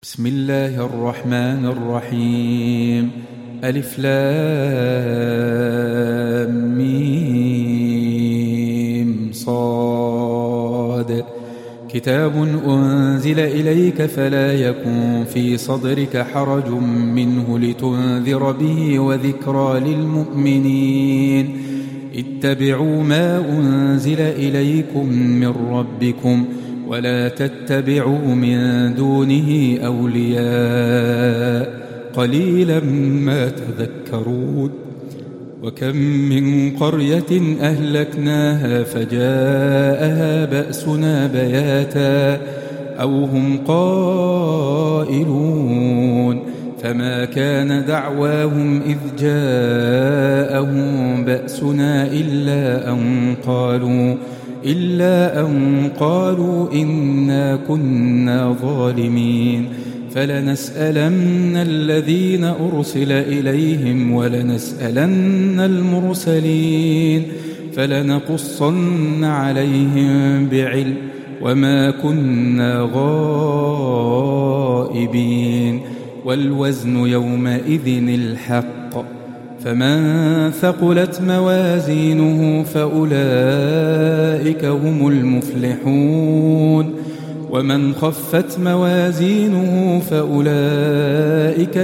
بسم الله الرحمن الرحيم. ألف لام ميم صاد. كتاب أنزل إليك فلا يكن في صدرك حرج منه لتنذر به وذكرى للمؤمنين. اتبعوا ما أنزل إليكم من ربكم ولا تتبعوا من دونه أولياء قليلا ما تذكرون. وكم من قرية أهلكناها فجاءها بأسنا بياتا أو هم قائلون فما كان دعواهم إذ جاءهم بأسنا إلا أن قالوا إنا كنا ظالمين. فلنسألن الذين أرسل إليهم ولنسألن المرسلين فلنقصن عليهم بعلم وما كنا غائبين. والوزن يومئذ الحق فمن ثقلت موازينه فأولئك هم المفلحون ومن خفت موازينه فأولئك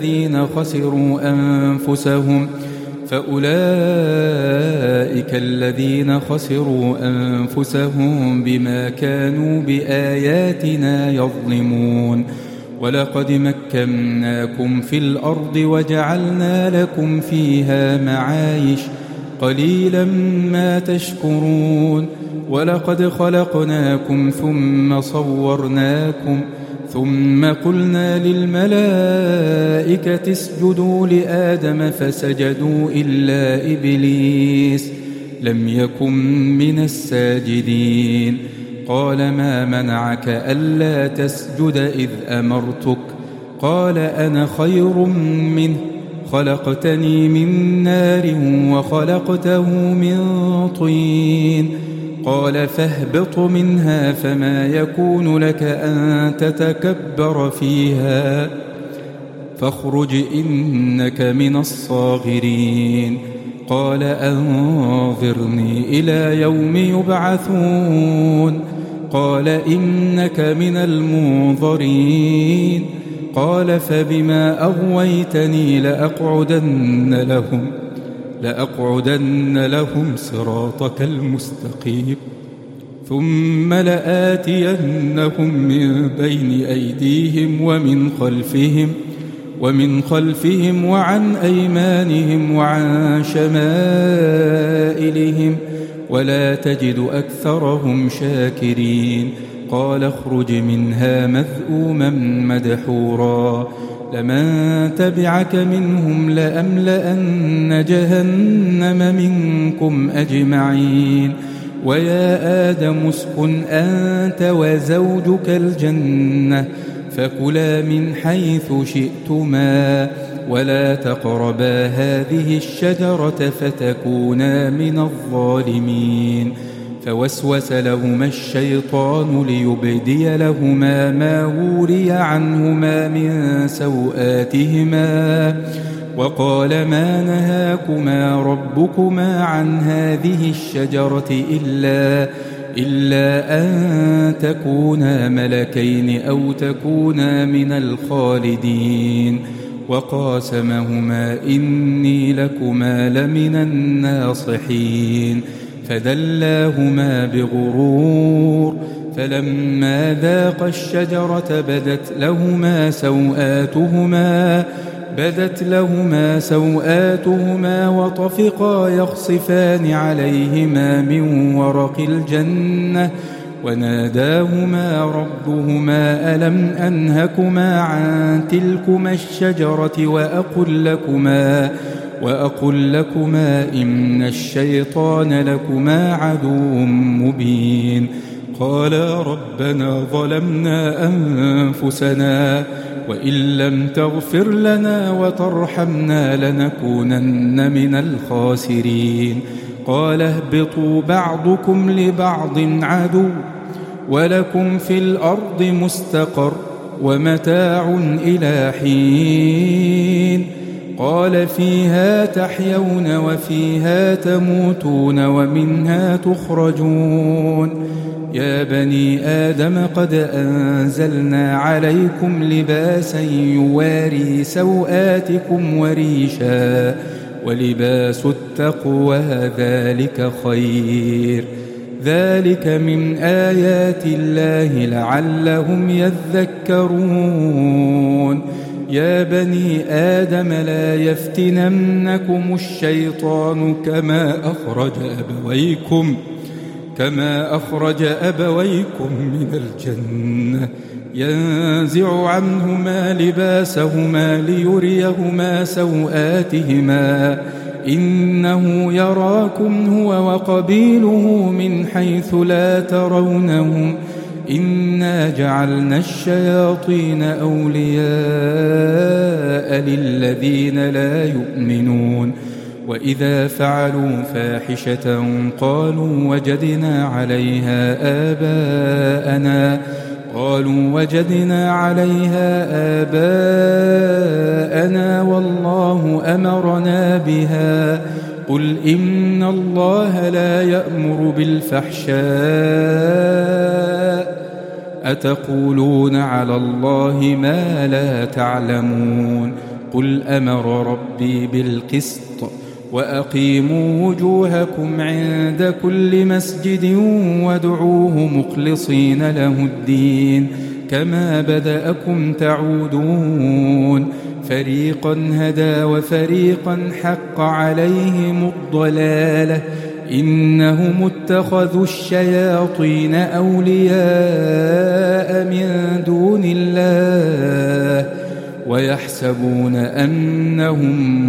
الذين خسروا أنفسهم بما كانوا بآياتنا يظلمون. ولقد مكناكم في الأرض وجعلنا لكم فيها معايش قليلا ما تشكرون. ولقد خلقناكم ثم صورناكم ثم قلنا للملائكة اسجدوا لآدم فسجدوا إلا إبليس لم يكن من الساجدين. قال ما منعك ألا تسجد إذ أمرتك؟ قال أنا خير منه خلقتني من نار وخلقته من طين. قال فاهبط منها فما يكون لك أن تتكبر فيها فاخرج إنك من الصاغرين. قال أنظرني إلى يوم يبعثون. قال إنك من المنظرين. قال فبما أغويتني لأقعدن لهم صراطك المستقيم ثم لآتينهم من بين أيديهم ومن خلفهم وعن أيمانهم وعن شمائلهم ولا تجد أكثرهم شاكرين. قال اخرج منها مذءوما مدحورا لمن تبعك منهم لأملأن جهنم منكم أجمعين. ويا آدم اسكن أنت وزوجك الجنة فكلا من حيث شئتما ولا تقربا هذه الشجرة فتكونا من الظالمين. فوسوس لهما الشيطان ليبدي لهما ما وري عنهما من سوآتهما وقال ما نهاكما ربكما عن هذه الشجرة إلا أن تكونا ملكين أو تكونا من الخالدين. وقاسمهما إني لكما لمن الناصحين. فدلاهما بغرور فلما ذاقا الشجرة بدت لهما سوآتهما وطفقا يخصفان عليهما من ورق الجنة وناداهما ربهما ألم أنهكما عن تلكما الشجرة وأقل لكما إن الشيطان لكما عدو مبين. قالا ربنا ظلمنا أنفسنا وإن لم تغفر لنا وترحمنا لنكونن من الخاسرين. قال اهبطوا بعضكم لبعض عدو ولكم في الأرض مستقر ومتاع إلى حين قال فيها تحيون وفيها تموتون ومنها تخرجون يا بني آدم قد أنزلنا عليكم لباسا يواري سوآتكم وريشا ولباس التقوى ذلك خير ذلك من آيات الله لعلهم يذكرون يا بني آدم لا يفتننكم الشيطان كما أخرج أبويكم من الجنة ينزع عنهما لباسهما ليريهما سوآتهما إنه يراكم هو وقبيله من حيث لا ترونهم إنا جعلنا الشياطين أولياء للذين لا يؤمنون وإذا فعلوا فاحشة قالوا وجدنا عليها آباءنا والله أمرنا بها قل إن الله لا يأمر بالفحشاء أتقولون على الله ما لا تعلمون قل أمر ربي بالقسط وأقيموا وجوهكم عند كل مسجد وادعوه مخلصين له الدين كما بدأكم تعودون فريقا هدى وفريقا حق عليهم الضلالة إنهم اتخذوا الشياطين أولياء من دون الله ويحسبون أنهم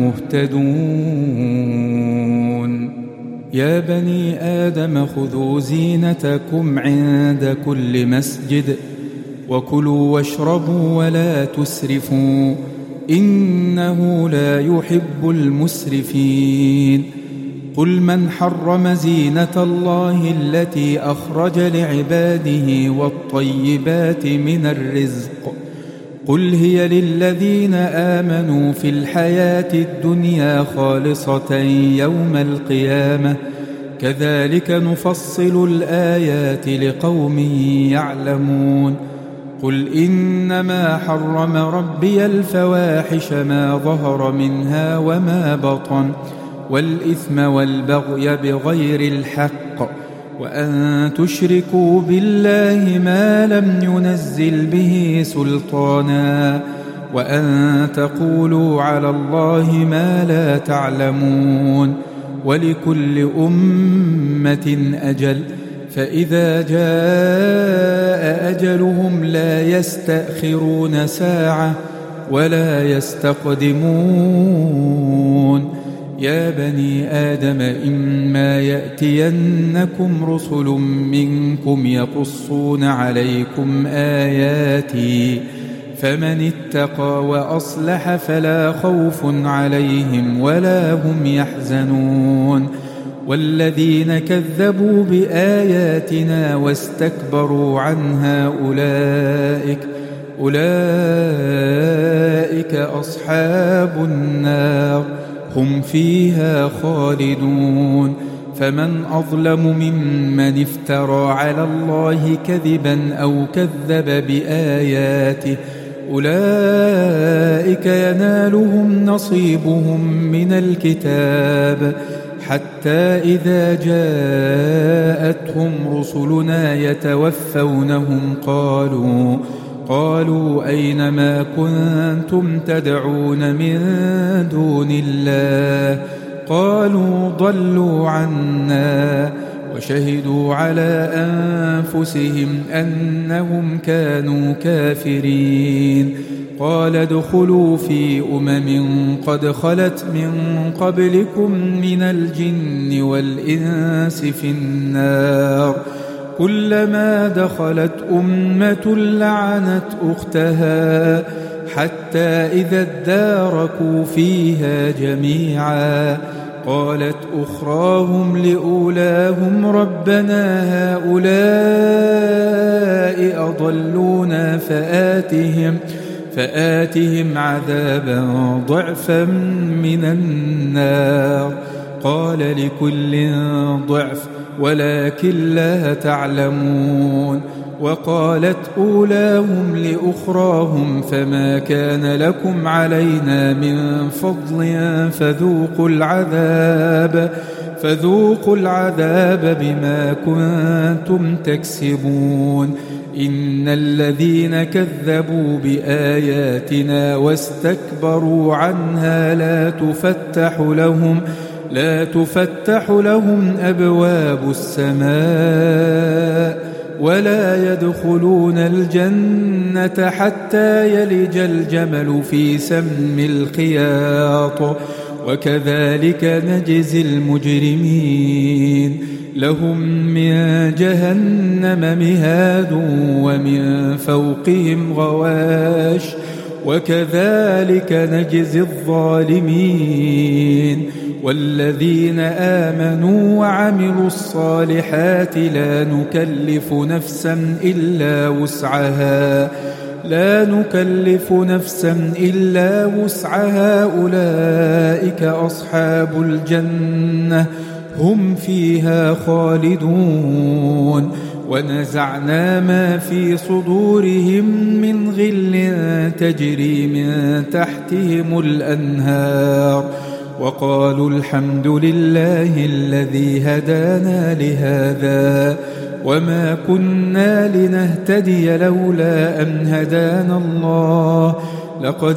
مهتدون يا بني آدم خذوا زينتكم عند كل مسجد وكلوا واشربوا ولا تسرفوا إنه لا يحب المسرفين قل من حرم زينة الله التي أخرج لعباده والطيبات من الرزق قل هي للذين آمنوا في الحياة الدنيا خالصة يوم القيامة كذلك نفصل الآيات لقوم يعلمون قل إنما حرم ربي الفواحش ما ظهر منها وما بطن والإثم والبغي بغير الحق وأن تشركوا بالله ما لم ينزل به سلطانا وأن تقولوا على الله ما لا تعلمون ولكل أمة أجل فإذا جاء أجلهم لا يستأخرون ساعة ولا يستقدمون يا بني آدم إما يأتينكم رسل منكم يقصون عليكم آياتي فمن اتقى وأصلح فلا خوف عليهم ولا هم يحزنون والذين كذبوا بآياتنا واستكبروا عنها أولئك أصحاب النار هم فيها خالدون فمن أظلم ممن افترى على الله كذبا أو كذب بآياته أولئك ينالهم نصيبهم من الكتاب حتى إذا جاءتهم رسلنا يتوفونهم قالوا أين ما كنتم تدعون من دون الله قالوا ضلوا عنا وشهدوا على أنفسهم أنهم كانوا كافرين قال ادخلوا في قد خلت من قبلكم من الجن والإنس في النار كلما دخلت أمة لعنت أختها حتى إذا اداركوا فيها جميعا قالت أخراهم لأولاهم ربنا هؤلاء أضلونا فآتهم عذابا ضعفا من النار. قال لكل ضعف ولكن لا تعلمون. وقالت أولاهم لأخراهم فما كان لكم علينا من فضل فذوقوا العذاب بما كنتم تكسبون. إن الذين كذبوا بآياتنا واستكبروا عنها لا تفتح لهم أبواب السماء ولا يدخلون الجنة حتى يلج الجمل في سم الخياط وكذلك نجزي المجرمين. لهم من جهنم مهاد ومن فوقهم غواش وكذلك نجزي الظالمين. والذين آمنوا وعملوا الصالحات لا نكلف نفسا إلا وسعها أولئك أصحاب الجنة هم فيها خالدون. ونزعنا ما في صدورهم من غل تجري من تحتهم الأنهار وقالوا الحمد لله الذي هدانا لهذا وما كنا لنهتدي لولا أن هدانا الله لقد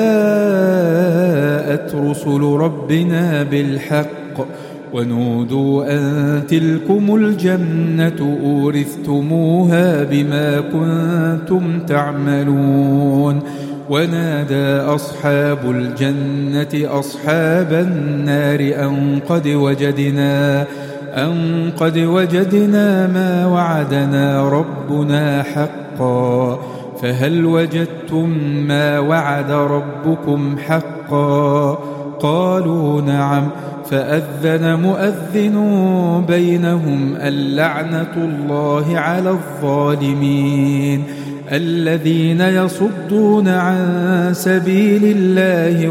جاءت رسل ربنا بالحق ونودوا أن تلكم الجنة أورثتموها بما كنتم تعملون. ونادى أصحاب الجنة أصحاب النار أن قد وجدنا ما وعدنا ربنا حقا فهل وجدتم ما وعد ربكم حقا؟ قالوا نعم. فأذن مؤذن بينهم اللعنة الله على الظالمين الذين يصدون عن سبيل الله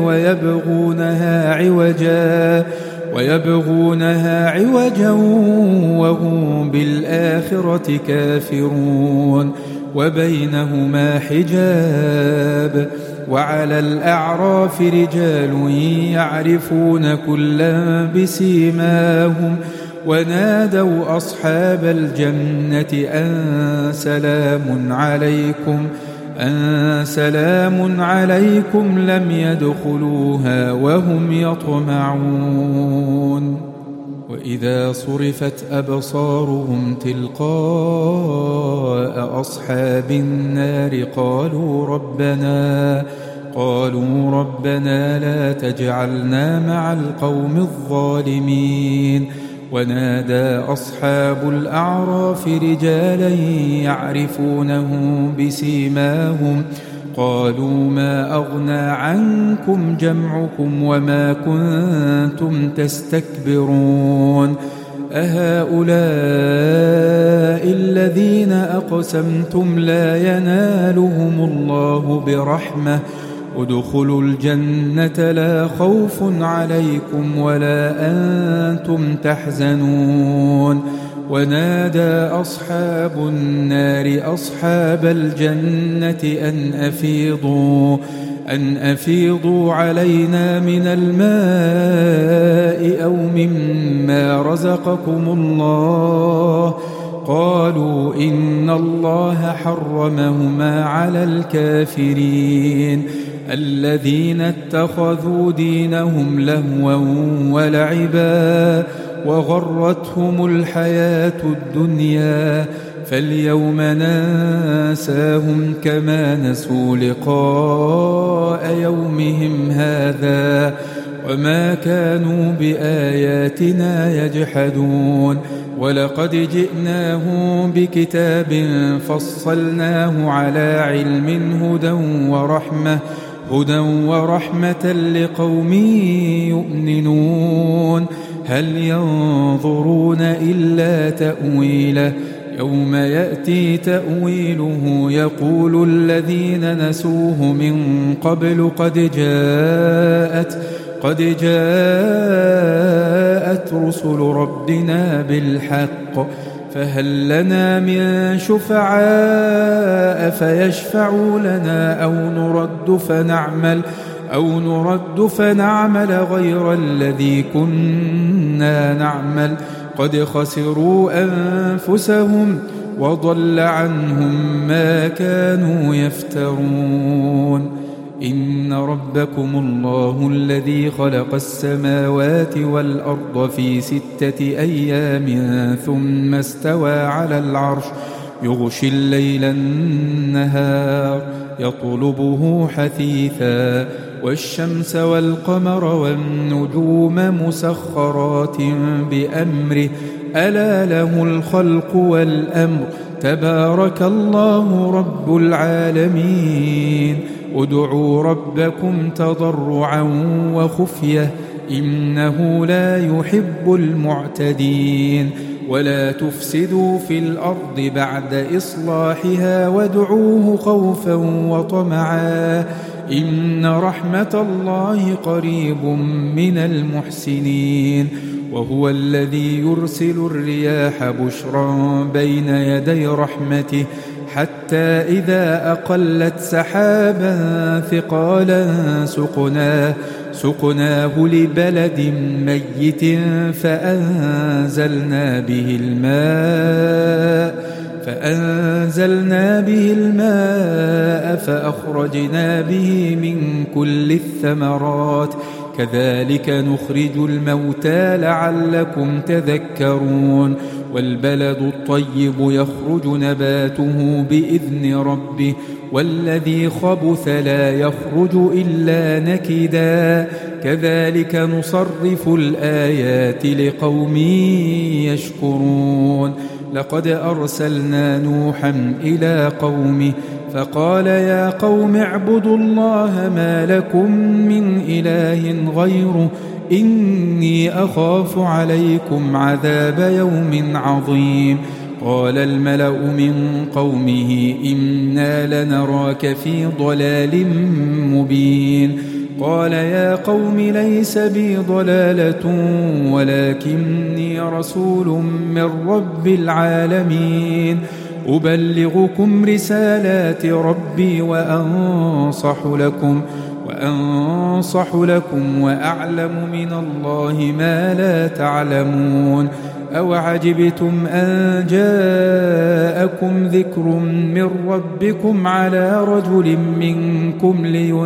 ويبغونها عوجا وهم بالآخرة كافرون. وبينهما حجاب. وعلى الأعراف رجال يعرفون كلا بسيماهم ونادوا أصحاب الجنة أن سلام عليكم لم يدخلوها وهم يطمعون. وإذا صرفت أبصارهم تلقاء أصحاب النار قالوا ربنا لا تجعلنا مع القوم الظالمين. ونادى أصحاب الأعراف رجالا يعرفونهم بسيماهم قالوا ما أغنى عنكم جمعكم وما كنتم تستكبرون أهؤلاء الذين أقسمتم لا ينالهم الله برحمة ادخلوا الجنة لا خوف عليكم ولا أنتم تحزنون. ونادى أصحاب النار أصحاب الجنة أن أفيضوا علينا من الماء أو مما رزقكم الله قالوا إن الله حرمهما على الكافرين الذين اتخذوا دينهم لهوا ولعبا وغرتهم الحياة الدنيا فاليوم ننساهم كما نسوا لقاء يومهم هذا وما كانوا بآياتنا يجحدون. ولقد جئناهم بكتاب فصلناه على علم هدى ورحمة لقوم يؤمنون هل ينظرون إلا تأويله يوم يأتي تأويله يقول الذين نسوه من قبل قد جاءت رسل ربنا بالحق فهل لنا من شفعاء فيشفعوا لنا أو نرد فنعمل غير الذي كنا نعمل قد خسروا أنفسهم وضل عنهم ما كانوا يفترون إن ربكم الله الذي خلق السماوات والأرض في 6 أيام ثم استوى على العرش يغشي الليل النهار يطلبه حثيثا والشمس والقمر والنجوم مسخرات بأمره ألا له الخلق والأمر تبارك الله رب العالمين ادعوا ربكم تضرعا وخفية إنه لا يحب المعتدين ولا تفسدوا في الأرض بعد إصلاحها وادعوه خوفا وطمعا إن رحمة الله قريب من المحسنين وهو الذي يرسل الرياح بشرا بين يدي رحمته حتى إذا أقلت سحابا ثقالا سقناه لبلد ميت فأنزلنا به الماء فأخرجنا به من كل الثمرات كذلك نخرج الموتى لعلكم تذكرون والبلد الطيب يخرج نباته بإذن ربه والذي خبث لا يخرج إلا نكدا كذلك نصرف الآيات لقوم يشكرون لقد أرسلنا نوحا إلى قومه فقال يا قوم اعبدوا الله ما لكم من إله غيره إني أخاف عليكم عذاب يوم عظيم قال الملأ من قومه إنا لنراك في ضلال مبين قال يا قوم ليس بي ضلالة ولكني رسول من رب العالمين أبلغكم رسالات ربي وأنصح لكم وأعلم من الله ما لا تعلمون أوعجبتم أن جاءكم ذكر من ربكم على رجل منكم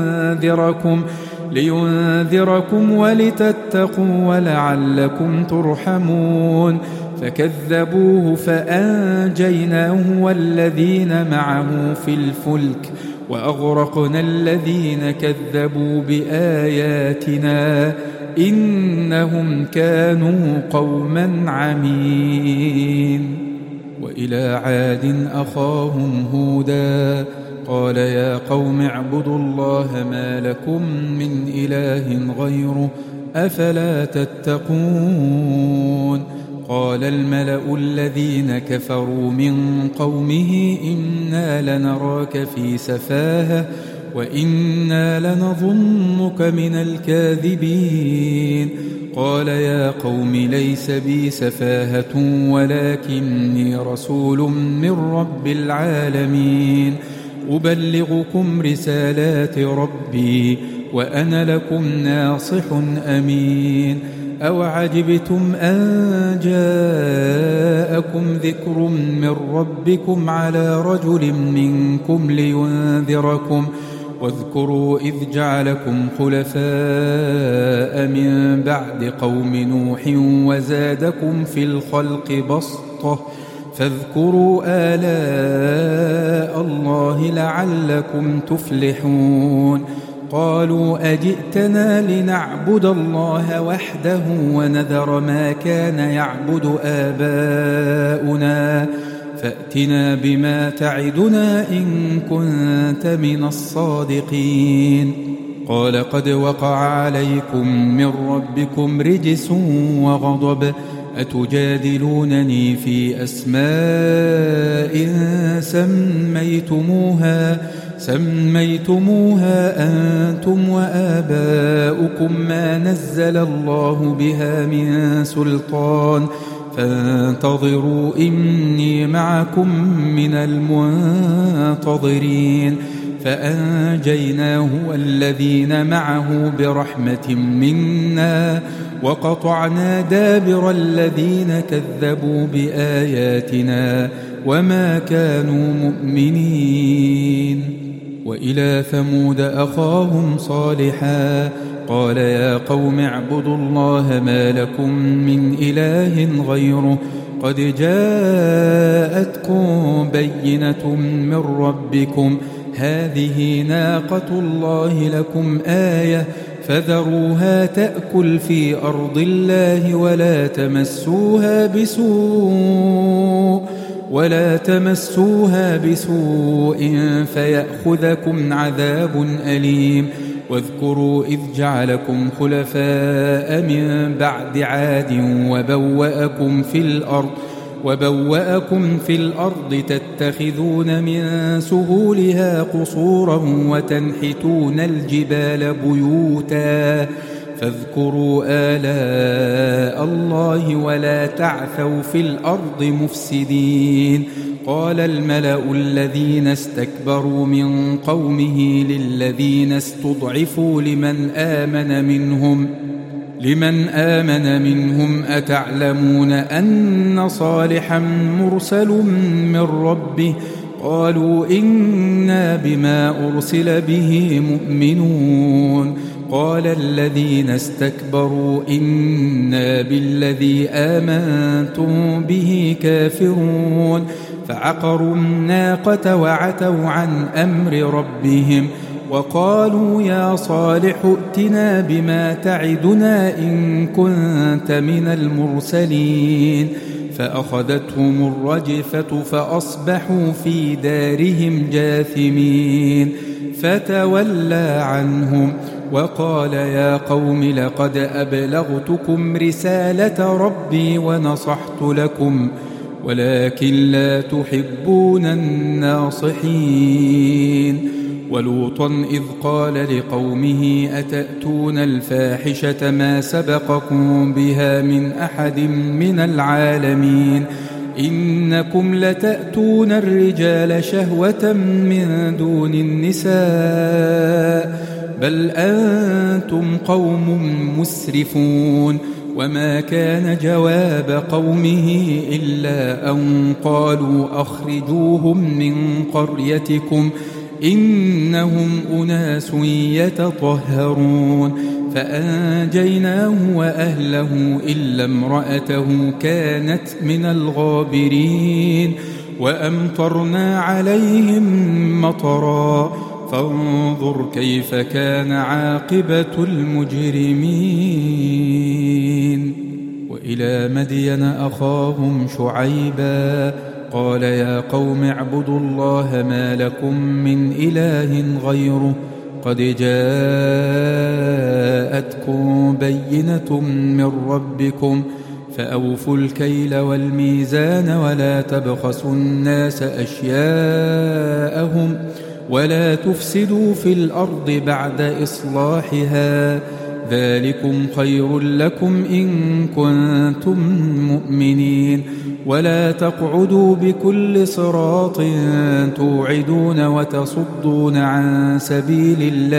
لينذركم ولتتقوا ولعلكم ترحمون فكذبوه فأنجيناه والذين معه في الفلك وأغرقنا الذين كذبوا بآياتنا إنهم كانوا قوما عمين وإلى عاد أخاهم هودا قال يا قوم اعبدوا الله ما لكم من إله غيره أفلا تتقون قال الملأ الذين كفروا من قومه إنا لنراك في سفاهة وإنا لنظنك من الكاذبين قال يا قوم ليس بي سفاهة ولكني رسول من رب العالمين أبلغكم رسالات ربي وأنا لكم ناصح أمين أوعجبتم أن جاءكم ذكر من ربكم على رجل منكم لينذركم واذكروا إذ جعلكم خلفاء من بعد قوم نوح وزادكم في الخلق بسطة فاذكروا آلاء الله لعلكم تفلحون قالوا أجئتنا لنعبد الله وحده ونذر ما كان يعبد آباؤنا فأتنا بما تعدنا إن كنت من الصادقين. قال قد وقع عليكم من ربكم رجس وغضب أتجادلونني في أسماء سميتموها أنتم وآباؤكم ما نزل الله بها من سلطان فانتظروا إني معكم من المنتظرين. فأنجيناه والذين معه برحمة منا وقطعنا دابر الذين كذبوا بآياتنا وما كانوا مؤمنين. وإلى ثمود أخاهم صالحا قال يا قوم اعبدوا الله ما لكم من إله غيره قد جاءتكم بينة من ربكم هذه ناقة الله لكم آية فذروها تأكل في أرض الله ولا تمسوها بسوء فيأخذكم عذاب أليم. واذكروا إذ جعلكم خلفاء من بعد عاد وبوأكم في الأرض تتخذون من سهولها قصورا وتنحتون الجبال بيوتا فاذكروا آلاء الله ولا تعثوا في الأرض مفسدين. قال الملأ الذين استكبروا من قومه للذين استضعفوا لمن آمن منهم أتعلمون أن صالحا مرسل من ربه قالوا إنا بما أرسل به مؤمنون. قال الذين استكبروا إنا بالذي آمنتم به كافرون. فعقروا الناقة وعتوا عن أمر ربهم وقالوا يا صالح ائتنا بما تعدنا إن كنت من المرسلين. فأخذتهم الرجفة فأصبحوا في دارهم جاثمين. فتولى عنهم وقال يا قوم لقد أبلغتكم رسالة ربي ونصحت لكم ولكن لا تحبون الناصحين. ولوطا إذ قال لقومه أتأتون الفاحشة ما سبقكم بها من أحد من العالمين إنكم لتأتون الرجال شهوة من دون النساء بل أنتم قوم مسرفون. وما كان جواب قومه إلا أن قالوا أخرجوهم من قريتكم إنهم أناس يتطهرون. فأنجيناه وأهله إلا امرأته كانت من الغابرين وأمطرنا عليهم مطرا فانظر كيف كان عاقبة المجرمين. وإلى مدين أخاهم شعيبا قال يا قوم اعبدوا الله ما لكم من إله غيره قد جاءتكم بينة من ربكم فأوفوا الكيل والميزان ولا تبخسوا الناس أشياءهم ولا تفسدوا في الأرض بعد إصلاحها ذلكم خير لكم إن كنتم مؤمنين. ولا تقعدوا بكل صراط توعدون وتصدون عن سبيل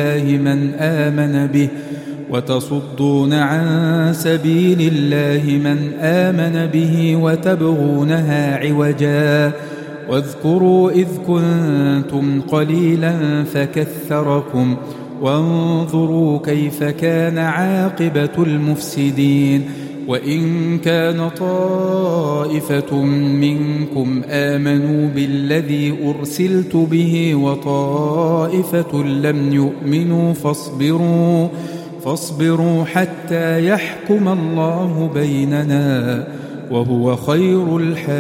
الله من آمن به وتبغونها عوجا. واذكروا إذ كنتم قليلا فكثركم وانظروا كيف كان عاقبة المفسدين. وإن كان طائفة منكم آمنوا بالذي أرسلت به وطائفة لم يؤمنوا فاصبروا حتى يحكم الله بيننا وهو خير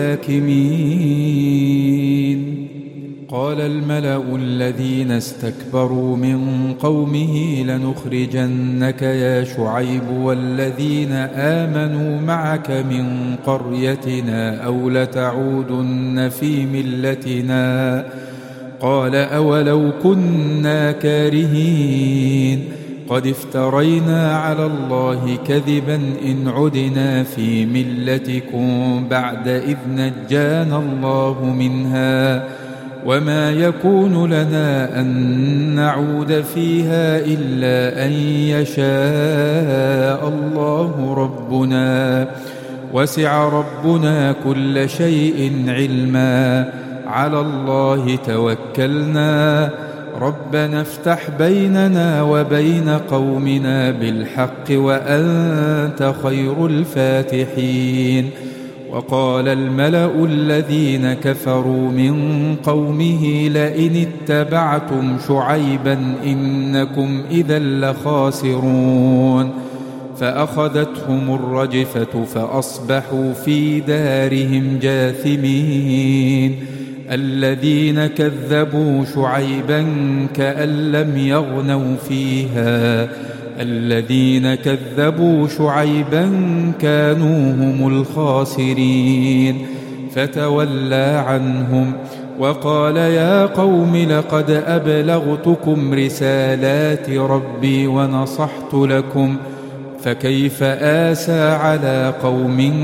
الحاكمين. قال الملأ الذين استكبروا من قومه لنخرجنك يا شعيب والذين آمنوا معك من قريتنا أو لتعودن في ملتنا. قال أولو كنا كارهين قد افترينا على الله كذبا إن عدنا في ملتكم بعد إذ نجانا الله منها وما يكون لنا أن نعود فيها إلا أن يشاء الله ربنا وسع ربنا كل شيء علما على الله توكلنا ربنا افتح بيننا وبين قومنا بالحق وأنت خير الفاتحين. وقال الملأ الذين كفروا من قومه لئن اتبعتم شعيبا إنكم إذا لخاسرون. فأخذتهم الرجفة فأصبحوا في دارهم جاثمين. الذين كذبوا شعيبا كأن لم يغنوا فيها الذين كذبوا شعيبا كانوا هم الخاسرين. فتولى عنهم وقال يا قوم لقد أبلغتكم رسالات ربي ونصحت لكم فكيف آسى على قوم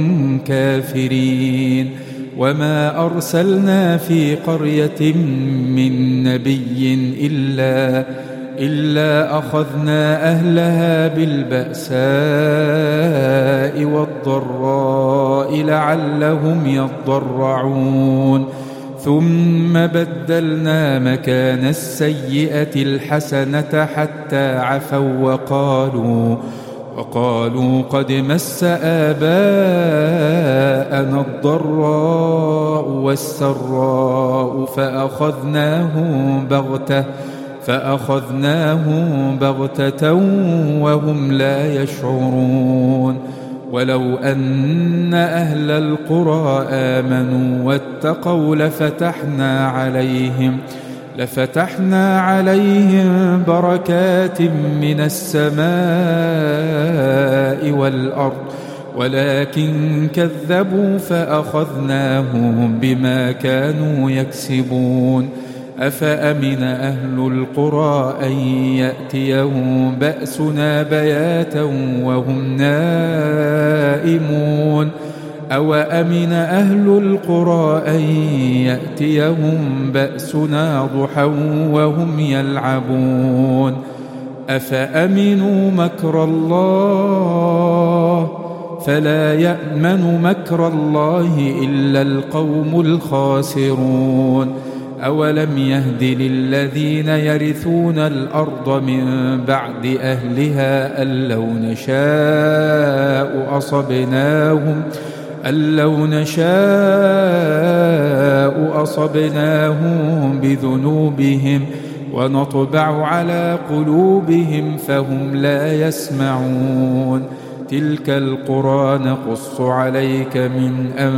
كافرين. وما أرسلنا في قرية من نبي إلا أخذنا أهلها بالبأساء والضراء لعلهم يضرعون. ثم بدلنا مكان السيئة الحسنة حتى عفوا وقالوا قد مس آباءنا الضراء والسراء فأخذناهم بغتة وهم لا يشعرون. ولو أن أهل القرى آمنوا واتقوا لفتحنا عليهم بركات من السماء والأرض ولكن كذبوا فأخذناهم بما كانوا يكسبون. أفأمن أهل القرى أن يأتيهم بأسنا بياتا وهم نائمون أوأمن أهل القرى أن يأتيهم بأسنا ضحى وهم يلعبون. أفأمنوا مكر الله فلا يأمن مكر الله إلا القوم الخاسرون. أولم يهد للذين يرثون الأرض من بعد أهلها أن لو نشاء أصبناهم بذنوبهم ونطبع على قلوبهم فهم لا يسمعون. تلك القرى نقص عليك من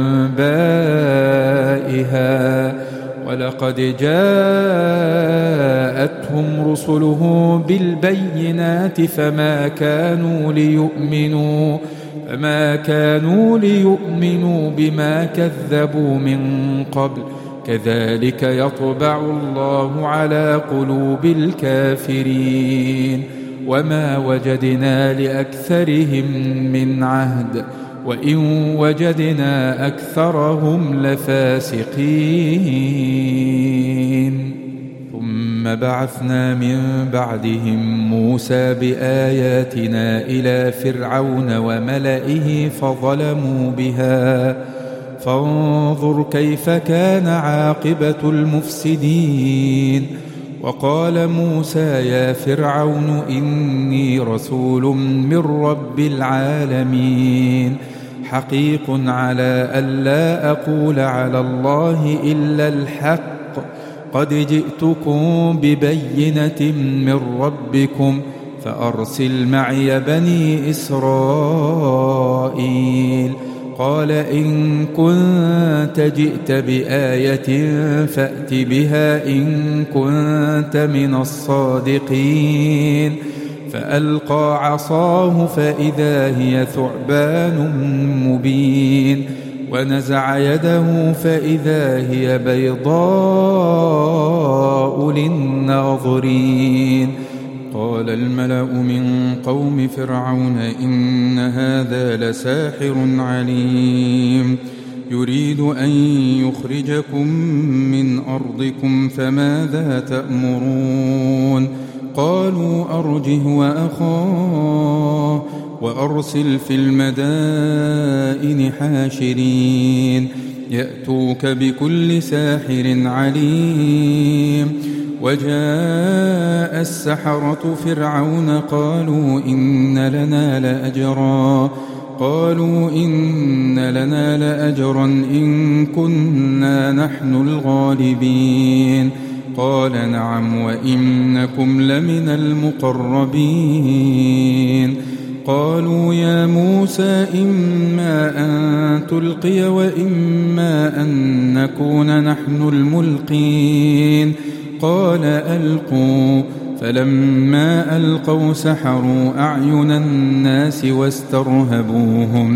أنبائها ولقد جاءتهم رسلهم بالبينات فما كانوا ليؤمنوا بما كذبوا من قبل كذلك يطبع الله على قلوب الكافرين. وما وجدنا لأكثرهم من عهد وإن وجدنا أكثرهم لفاسقين. ثم بعثنا من بعدهم موسى بآياتنا إلى فرعون وملئه فظلموا بها فانظر كيف كان عاقبة المفسدين. وقال موسى يا فرعون إني رسول من رب العالمين حقيق على ألا أقول على الله إلا الحق قد جئتكم ببينة من ربكم فأرسل معي بني إسرائيل. قال إن كنت جئت بآية فأت بها إن كنت من الصادقين فألقى عصاه فإذا هي ثعبان مبين ونزع يده فإذا هي بيضاء للناظرين قال الملأ من قوم فرعون إن هذا لساحر عليم يريد أن يخرجكم من أرضكم فماذا تأمرون قالوا أرجه وأخاه وأرسل في المدائن حاشرين يأتوك بكل ساحر عليم وجاء السحرة فرعون قالوا إن لنا لأجرا إن كنا نحن الغالبين قال نعم وإنكم لمن المقربين قالوا يا موسى إما أن تلقي وإما أن نكون نحن الملقين قال ألقوا فلما ألقوا سحروا أعين الناس واسترهبوهم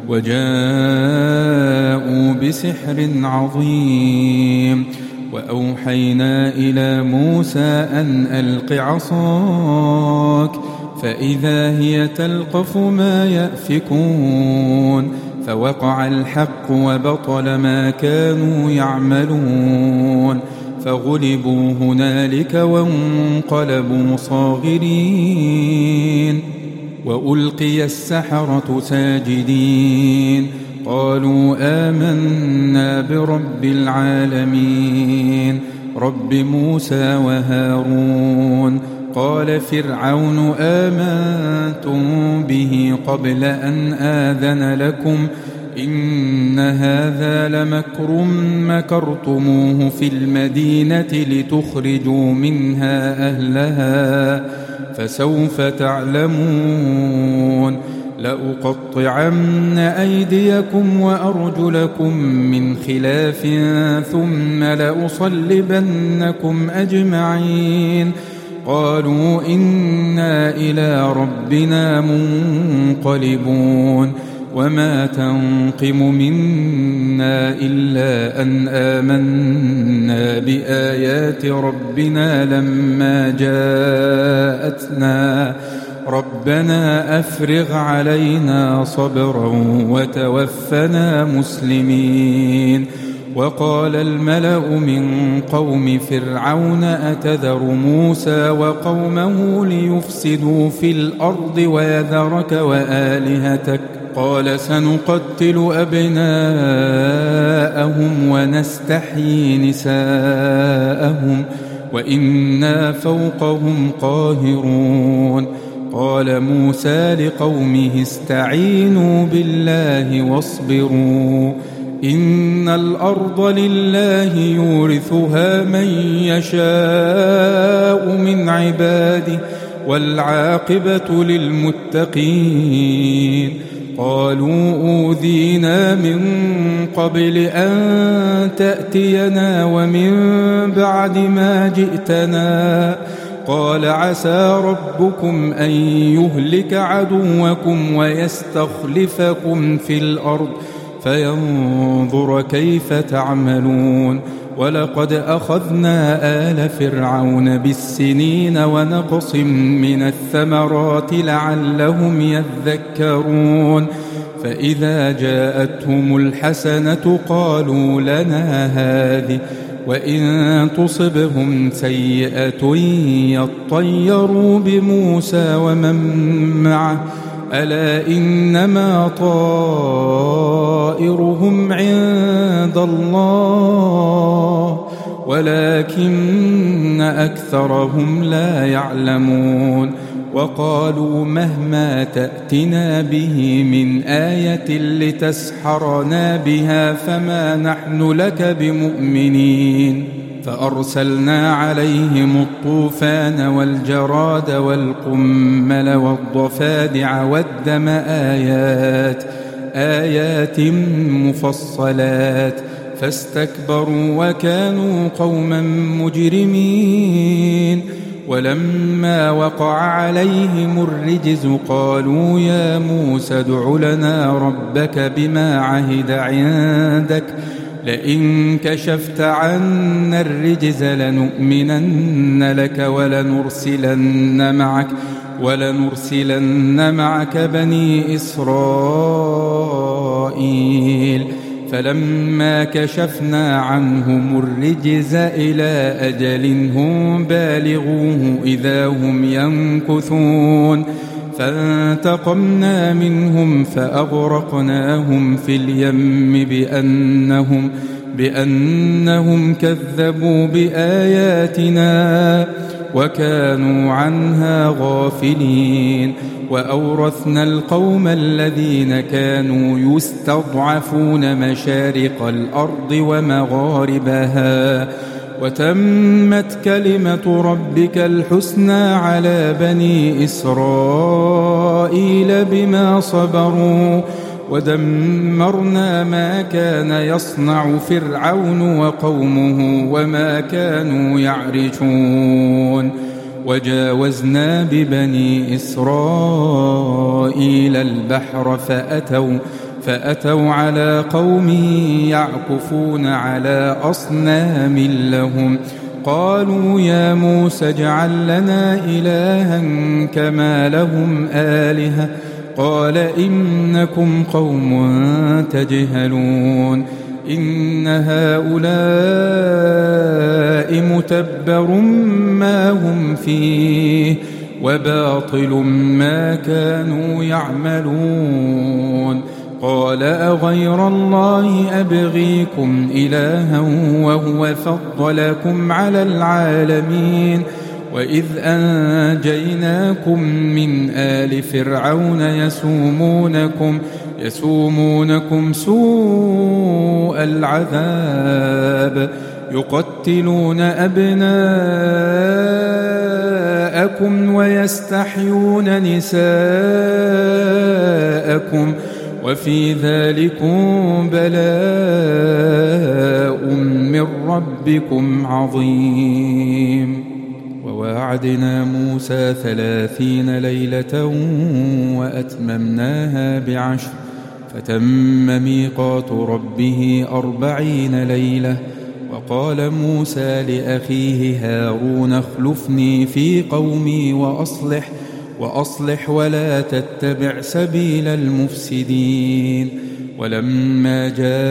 وجاءوا بسحر عظيم وأوحينا إلى موسى أن ألق عصاك فإذا هي تلقف ما يأفكون فوقع الحق وبطل ما كانوا يعملون فغلبوا هنالك وانقلبوا صاغرين وألقي السحرة ساجدين قالوا آمنا برب العالمين رب موسى وهارون قال فرعون آمنتم به قبل أن آذن لكم إن هذا لمكر مكرتموه في المدينة لتخرجوا منها أهلها فسوف تعلمون لأقطعن أيديكم وأرجلكم من خلاف ثم لأصلبنكم أجمعين قالوا إنا إلى ربنا منقلبون وما تنقم منا إلا أن آمنا بآيات ربنا لما جاءتنا ربنا أفرغ علينا صبرا وتوفنا مسلمين وقال الملأ من قوم فرعون أتذر موسى وقومه ليفسدوا في الأرض ويذرك وآلهتك قال سنقتل أبناءهم ونستحيي نساءهم وإنا فوقهم قاهرون قال موسى لقومه استعينوا بالله واصبروا إن الأرض لله يورثها من يشاء من عباده والعاقبة للمتقين قالوا أوذينا من قبل أن تأتينا ومن بعد ما جئتنا قال عسى ربكم أن يهلك عدوكم ويستخلفكم في الأرض فينظر كيف تعملون ولقد أخذنا آل فرعون بالسنين ونقص من الثمرات لعلهم يذكرون فإذا جاءتهم الحسنة قالوا لنا هذه وإن تصبهم سيئة يطيروا بموسى ومن معه ألا إنما طائرهم عند الله ولكن أكثرهم لا يعلمون وقالوا مهما تأتنا به من آية لتسحرنا بها فما نحن لك بمؤمنين فأرسلنا عليهم الطوفان والجراد والقمل والضفادع والدم آيات مفصلات فاستكبروا وكانوا قوما مجرمين. ولما وقع عليهم الرجز قالوا يا موسى ادع لنا ربك بما عهد عندك لئن كشفت عنا الرجز لنؤمنن لك ولنرسلن معك بني إسرائيل. فلما كشفنا عنهم الرجز إلى أجل هم بالغوه إذا هم ينكثون فانتقمنا منهم فأغرقناهم في اليم بأنهم كذبوا بآياتنا وكانوا عنها غافلين. وأورثنا القوم الذين كانوا يستضعفون مشارق الأرض ومغاربها وتمت كلمة ربك الحسنى على بني إسرائيل بما صبروا ودمرنا ما كان يصنع فرعون وقومه وما كانوا يعرشون. وجاوزنا ببني إسرائيل البحر فأتوا على قوم يعكفون على أصنام لهم قالوا يا موسى اجعل لنا إلها كما لهم آلهة قال إنكم قوم تجهلون. إن هؤلاء متبر ما هم فيه وباطل ما كانوا يعملون. قال أغير الله أبغيكم إلها وهو فضلكم على العالمين وإذ أنجيناكم من آل فرعون يسومونكم سوء العذاب يقتلون أبناءكم ويستحيون نساءكم وفي ذلكم بلاء من ربكم عظيم. وواعدنا موسى 30 ليلة وأتممناها ب10 فتم ميقات ربه 40 ليلة. وقال موسى لأخيه هارون اخلفني في قومي وأصلح ولا تتبع سبيل المفسدين. ولما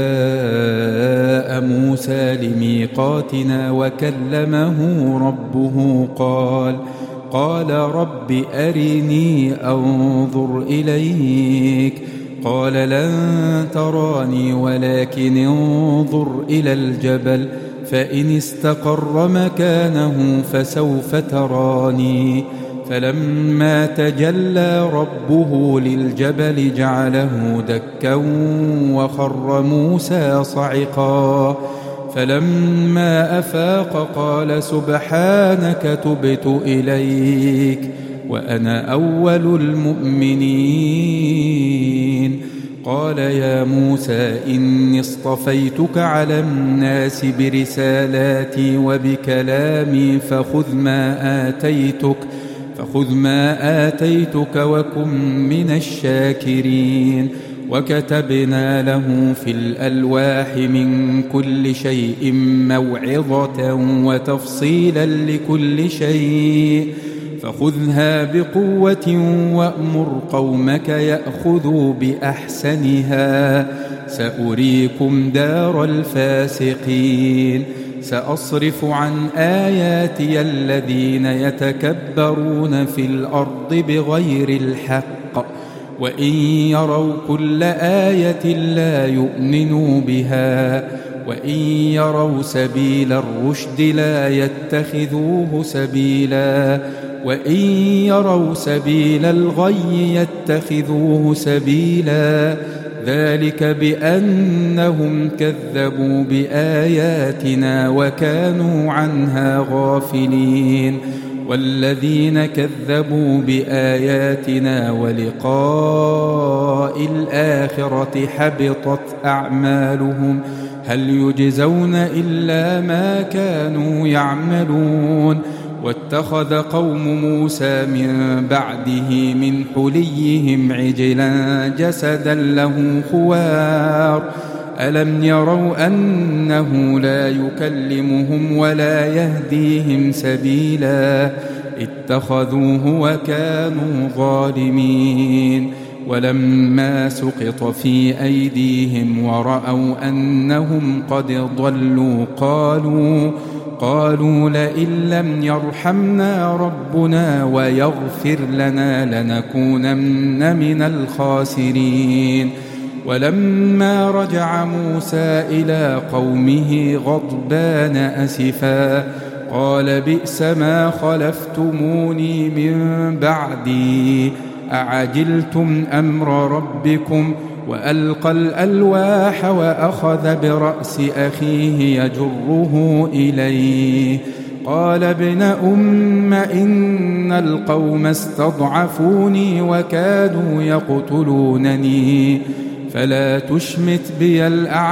جاء موسى لميقاتنا وكلمه ربه قال رب أرني أنظر إليك قال لن تراني ولكن انظر إلى الجبل فإن استقر مكانه فسوف تراني. فلما تجلى ربه للجبل جعله دكا وخر موسى صعقا. فلما أفاق قال سبحانك تبت إليك وأنا أول المؤمنين. قال يا موسى إني اصطفيتك على الناس برسالاتي وبكلامي فخذ ما آتيتك وكن من الشاكرين. وكتبنا له في الألواح من كل شيء موعظة وتفصيلا لكل شيء فخذها بقوة وأمر قومك يأخذوا بأحسنها سأريكم دار الفاسقين. سأصرف عن آياتي الذين يتكبرون في الأرض بغير الحق وإن يروا كل آية لا يؤمنوا بها وإن يروا سبيل الرشد لا يتخذوه سبيلا وإن يروا سبيل الغي يتخذوه سبيلا. ذلك بأنهم كذبوا بآياتنا وكانوا عنها غافلين. والذين كذبوا بآياتنا ولقاء الآخرة حبطت أعمالهم هل يجزون إلا ما كانوا يعملون واتخذ قوم موسى من بعده من حليهم عجلا جسدا له خوار ألم يروا أنه لا يكلمهم ولا يهديهم سبيلا اتخذوه وكانوا ظالمين ولما سقط في أيديهم ورأوا أنهم قد ضلوا قالوا لئن لم يرحمنا ربنا ويغفر لنا لنكونن من الخاسرين ولما رجع موسى إلى قومه غضبان أسفا قال بئس ما خلفتموني من بعدي أعجلتم أمر ربكم وألقى الألواح وأخذ برأس أخيه يجره إليه قال ابن أم إن القوم استضعفوني وكادوا يقتلونني فلا تشمت بي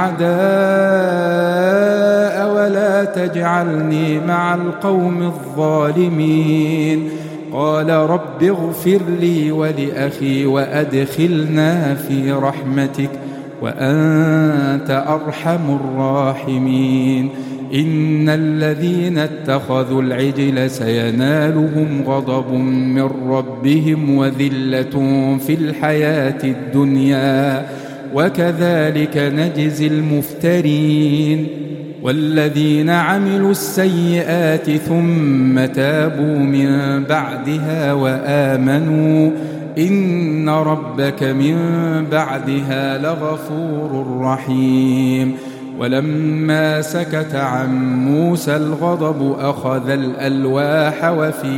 الأعداء ولا تجعلني مع القوم الظالمين قال رب اغفر لي ولأخي وأدخلنا في رحمتك وأنت أرحم الراحمين إن الذين اتخذوا العجل سينالهم غضب من ربهم وذلة في الحياة الدنيا وكذلك نجزي المفترين والذين عملوا السيئات ثم تابوا من بعدها وآمنوا إن ربك من بعدها لغفور رحيم ولما سكت عن موسى الغضب أخذ الألواح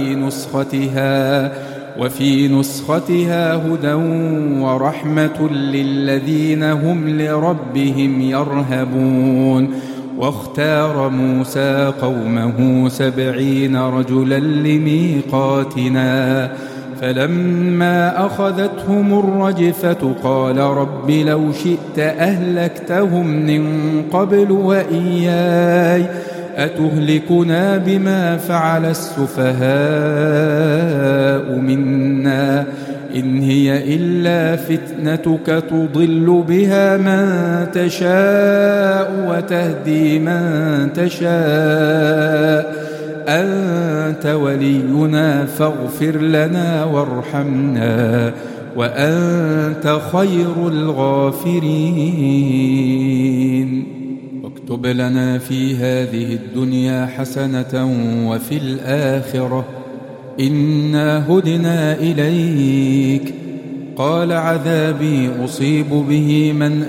وفي نسختها هدى ورحمة للذين هم لربهم يرهبون واختار موسى قومه 70 رجلا لميقاتنا فلما أخذتهم الرجفة قال رب لو شئت أهلكتهم من قبل وإياي أتهلكنا بما فعل السفهاء منا إن هي إلا فتنتك تضل بها من تشاء وتهدي من تشاء أنت ولينا فاغفر لنا وارحمنا وأنت خير الغافرين واكتب لنا في هذه الدنيا حسنة وفي الآخرة إنا هدنا إليك قال عذابي أصيب به من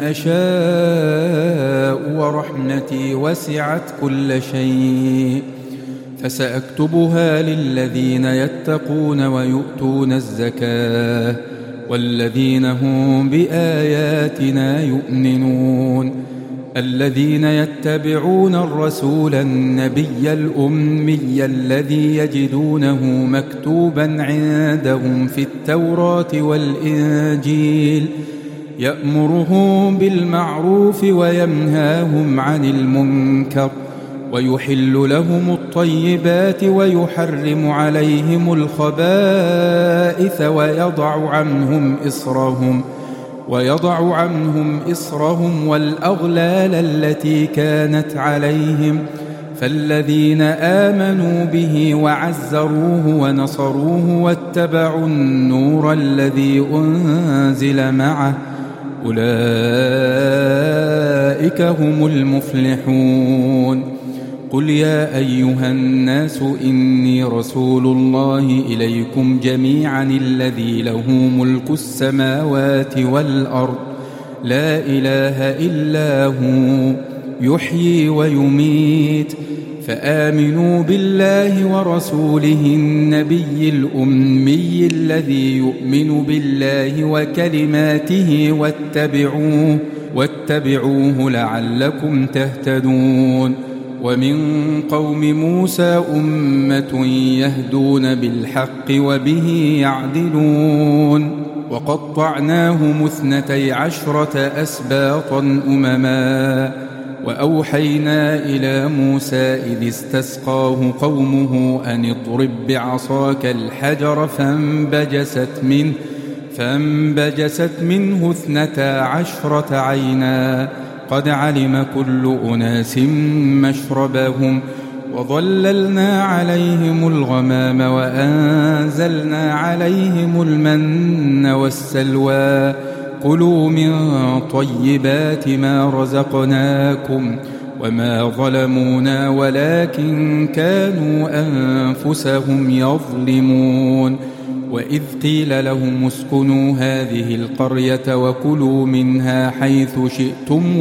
أشاء ورحمتي وسعت كل شيء فسأكتبها للذين يتقون ويؤتون الزكاة والذين هم بآياتنا يؤمنون الذين يتبعون الرسول النبي الأمي الذي يجدونه مكتوبا عندهم في التوراة والإنجيل يأمرهم بالمعروف وينهاهم عن المنكر ويحل لهم الطيبات ويحرم عليهم الخبائث ويضع عنهم إصرهم والأغلال التي كانت عليهم فالذين آمنوا به وعزروه ونصروه واتبعوا النور الذي أنزل معه أولئك هم المفلحون قل يا أيها الناس إني رسول الله إليكم جميعا الذي له ملك السماوات والأرض لا إله إلا هو يحيي ويميت فآمنوا بالله ورسوله النبي الأمي الذي يؤمن بالله وكلماته واتبعوه لعلكم تهتدون ومن قوم موسى أمة يهدون بالحق وبه يعدلون وقطعناهم 12 أسباطا أمما وأوحينا إلى موسى إذ استسقاه قومه أن اضرب بعصاك الحجر فانبجست منه 12 عينا قد علم كل أناس مشربهم وظللنا عليهم الغمام وأنزلنا عليهم المن والسلوى كلوا من طيبات ما رزقناكم وما ظلمونا ولكن كانوا أنفسهم يظلمون وإذ قيل لهم اسكنوا هذه القرية وكلوا منها حيث شئتم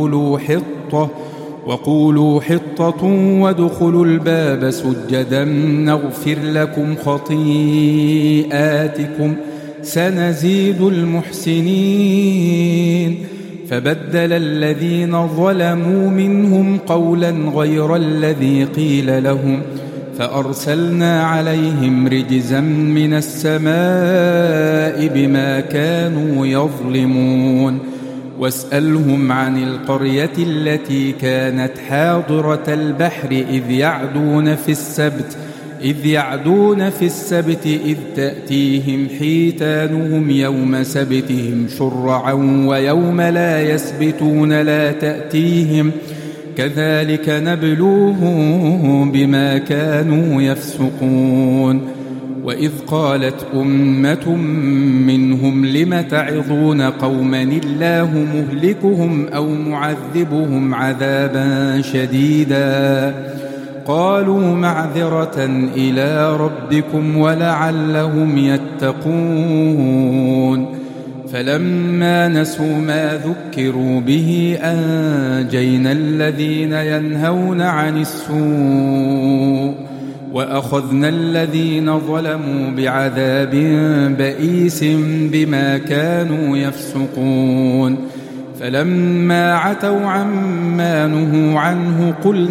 وقولوا حطة وادخلوا الباب سجدا نغفر لكم خطيئاتكم سنزيد المحسنين فبدل الذين ظلموا منهم قولا غير الذي قيل لهم فأرسلنا عليهم رجزا من السماء بما كانوا يظلمون واسألهم عن القرية التي كانت حاضرة البحر إذ يعدون في السبت إذ تأتيهم حيتانهم يوم سبتهم شرعا ويوم لا يسبتون لا تأتيهم كذلك نبلوهم بما كانوا يفسقون وإذ قالت أمة منهم لم تعظون قوما الله مهلكهم أو معذبهم عذابا شديدا قالوا معذرة إلى ربكم ولعلهم يتقون فلما نسوا ما ذكروا به أنجينا الذين ينهون عن السوء وأخذنا الذين ظلموا بعذاب بئيس بما كانوا يفسقون فلما عتوا عما نهوا عنه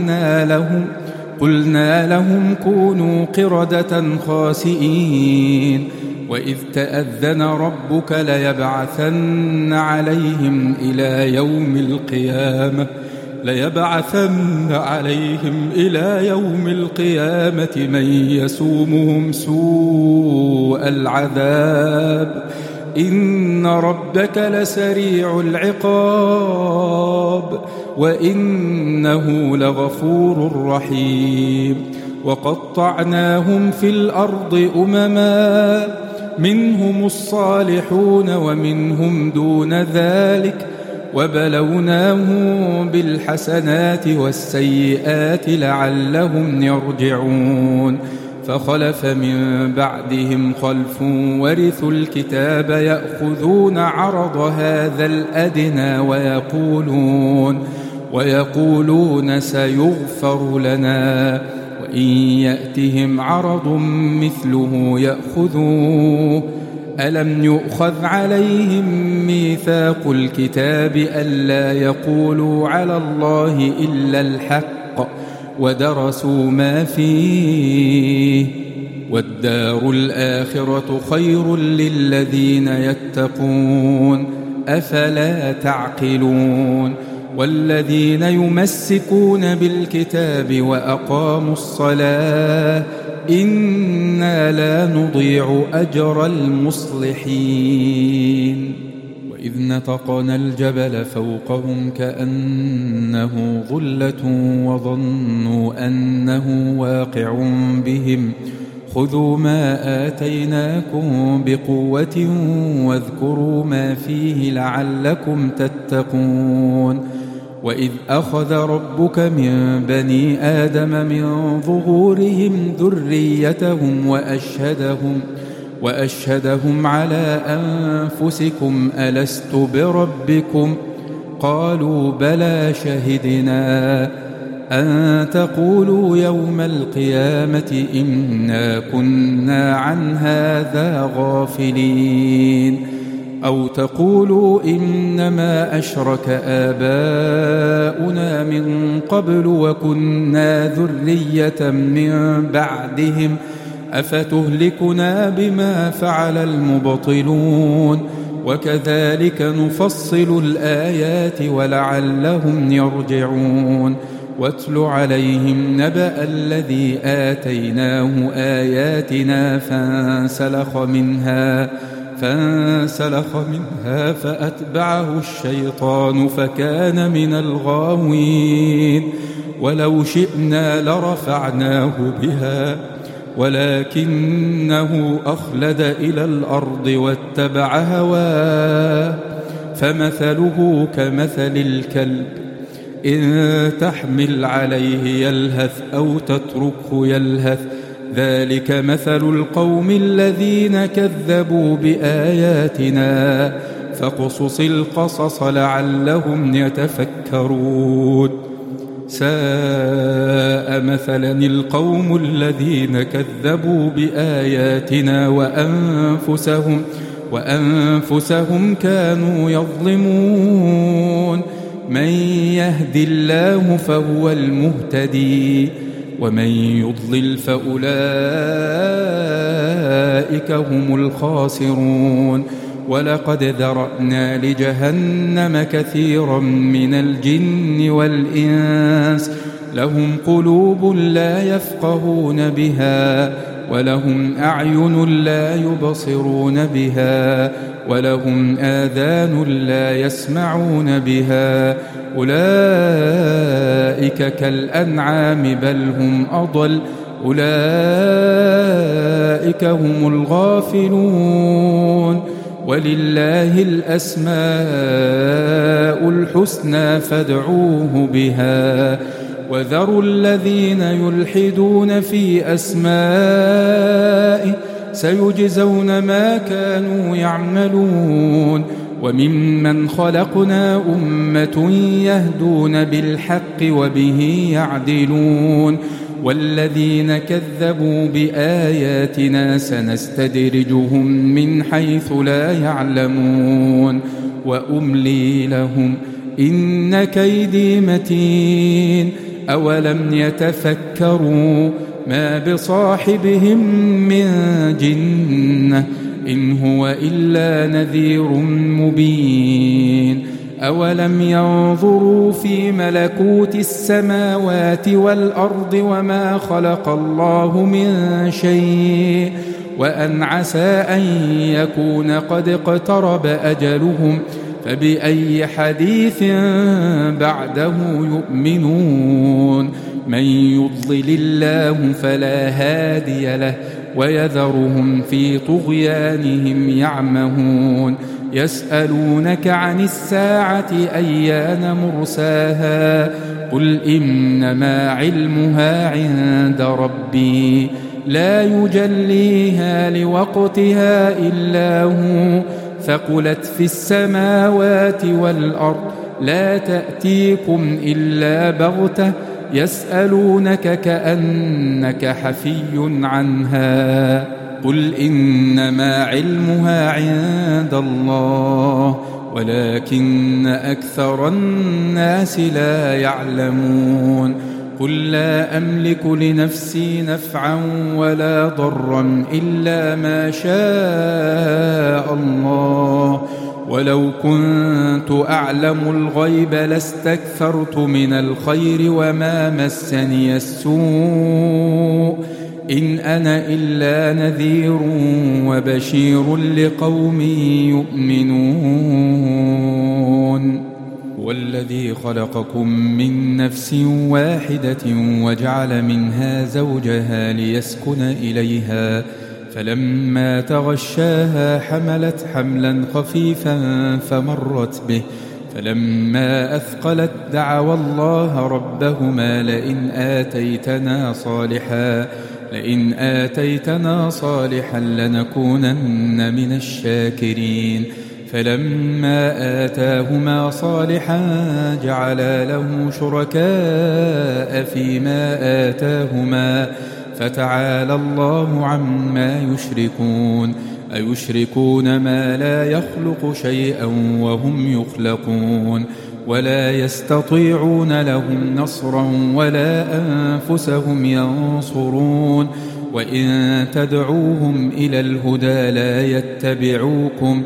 قلنا لهم كونوا قردة خاسئين وإذ تأذن ربك ليبعثن عليهم إلى يوم القيامة من يسومهم سوء العذاب إن ربك لسريع العقاب وإنه لغفور رحيم وقطعناهم في الأرض أمما منهم الصالحون ومنهم دون ذلك وبلوناهم بالحسنات والسيئات لعلهم يرجعون فخلف من بعدهم خلف ورثوا الكتاب يأخذون عرض هذا الأدنى ويقولون سيغفر لنا وإن يأتهم عرض مثله يأخذوه ألم يؤخذ عليهم ميثاق الكتاب ألا يقولوا على الله إلا الحق ودرسوا ما فيه والدار الآخرة خير للذين يتقون أفلا تعقلون والذين يمسكون بالكتاب وأقاموا الصلاة إنا لا نضيع أجر المصلحين وإذ نتقنا الجبل فوقهم كأنه ظلة وظنوا أنه واقع بهم خذوا ما آتيناكم بقوة واذكروا ما فيه لعلكم تتقون وإذ أخذ ربك من بني آدم من ظهورهم ذريتهم وأشهدهم على أنفسكم ألست بربكم قالوا بلى شهدنا أن تقولوا يوم القيامة إنا كنا عن هذا غافلين أو تقولوا إنما أشرك آباؤنا من قبل وكنا ذرية من بعدهم أفتهلكنا بما فعل المبطلون وكذلك نفصل الآيات ولعلهم يرجعون واتل عليهم نبأ الذي آتيناه آياتنا فانسلخ منها فأتبعه الشيطان فكان من الغاوين ولو شئنا لرفعناه بها ولكنه أخلد إلى الأرض واتبع هواه فمثله كمثل الكلب إن تحمل عليه يلهث أو تتركه يلهث ذلك مثل القوم الذين كذبوا بآياتنا فاقصص القصص لعلهم يتفكرون ساء مثلا القوم الذين كذبوا بآياتنا وأنفسهم كانوا يظلمون من يهد الله فهو المهتدي ومن يضلل فأولئك هم الخاسرون ولقد ذرأنا لجهنم كثيرا من الجن والإنس لهم قلوب لا يفقهون بها ولهم أعين لا يبصرون بها ولهم آذان لا يسمعون بها أولئك كالأنعام بل هم أضل أولئك هم الغافلون ولله الأسماء الحسنى فادعوه بها وذروا الذين يلحدون في أسمائه سيجزون ما كانوا يعملون وممن خلقنا أمة يهدون بالحق وبه يعدلون والذين كذبوا بآياتنا سنستدرجهم من حيث لا يعلمون وأملي لهم إن كيدي متين أولم يتفكروا ما بصاحبهم من جنة إن هو إلا نذير مبين أولم ينظروا في ملكوت السماوات والأرض وما خلق الله من شيء وأن عسى أن يكون قد اقترب أجلهم فبأي حديث بعده يؤمنون من يضلل الله فلا هادي له ويذرهم في طغيانهم يعمهون يسألونك عن الساعة أيان مرساها قل إنما علمها عند ربي لا يجليها لوقتها إلا هو ثقلت في السماوات والأرض لا تأتيكم إلا بغتة يسألونك كأنك حفي عنها قل إنما علمها عند الله ولكن أكثر الناس لا يعلمون قل لا أملك لنفسي نفعا ولا ضرا إلا ما شاء الله ولو كنت أعلم الغيب لاستكثرت من الخير وما مسني السوء إن أنا إلا نذير وبشير لقوم يؤمنون والذي خلقكم من نفس واحدة وجعل منها زوجها ليسكن إليها فلما تغشاها حملت حملا خفيفا فمرت به فلما أثقلت دعوا الله ربهما لئن آتيتنا صالحا لنكونن من الشاكرين فلما آتاهما صالحا جعلا له شركاء فيما آتاهما فتعالى الله عما يشركون أيشركون ما لا يخلق شيئا وهم يخلقون ولا يستطيعون لهم نصرا ولا أنفسهم ينصرون وإن تدعوهم إلى الهدى لا يتبعوكم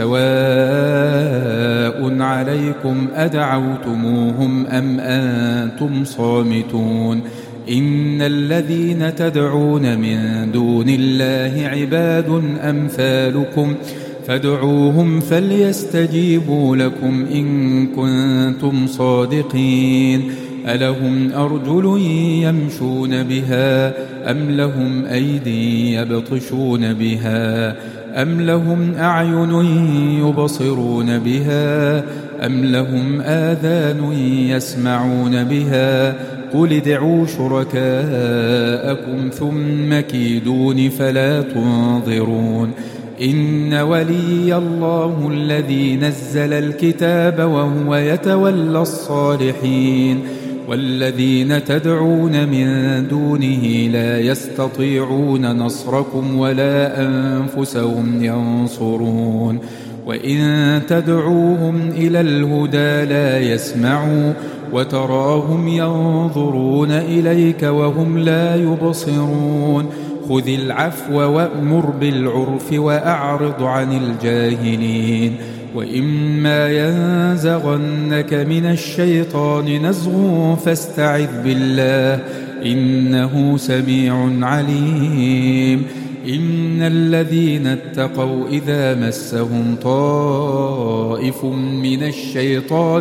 سواء عليكم أدعوتموهم أم أنتم صامتون إن الذين تدعون من دون الله عباد أمثالكم فادعوهم فليستجيبوا لكم إن كنتم صادقين ألهم أرجل يمشون بها أم لهم أيدي يبطشون بها أم لهم أعين يبصرون بها أم لهم آذان يسمعون بها قل ادعوا شركاءكم ثم كيدون فلا تنظرون إن ولي الله الذي نزل الكتاب وهو يتولى الصالحين والذين تدعون من دونه لا يستطيعون نصركم ولا أنفسهم ينصرون وإن تدعوهم إلى الهدى لا يسمعوا وتراهم ينظرون إليك وهم لا يبصرون خذ العفو وأمر بالعرف وأعرض عن الجاهلين وإما ينزغنك من الشيطان نزغ فاستعذ بالله إنه سميع عليم إن الذين اتقوا إذا مسهم طائف من الشيطان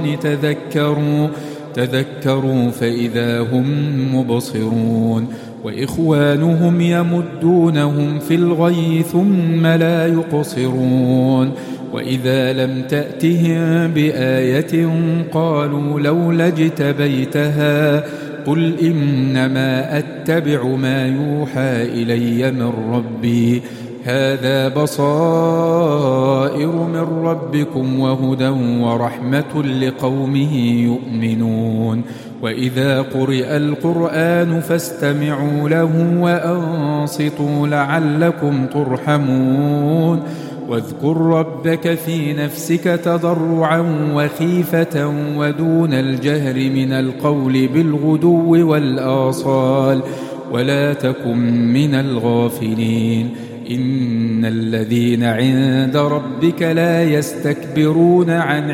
تذكروا فإذا هم مبصرون وإخوانهم يمدونهم في الغي ثم لا يقصرون وإذا لم تأتهم بآية قالوا لولا اجتبيتها قل إنما أتبع ما يوحى إلي من ربي هذا بصائر من ربكم وهدى ورحمة لقومه يؤمنون وإذا قرئ القرآن فاستمعوا له وأنصتوا لعلكم ترحمون واذكر ربك في نفسك تضرعا وخيفة ودون الجهر من القول بالغدو والآصال ولا تكن من الغافلين إن الذين عند ربك لا يستكبرون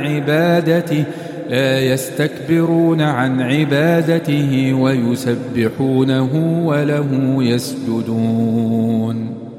عن عبادته ويسبحونه وله يسجدون.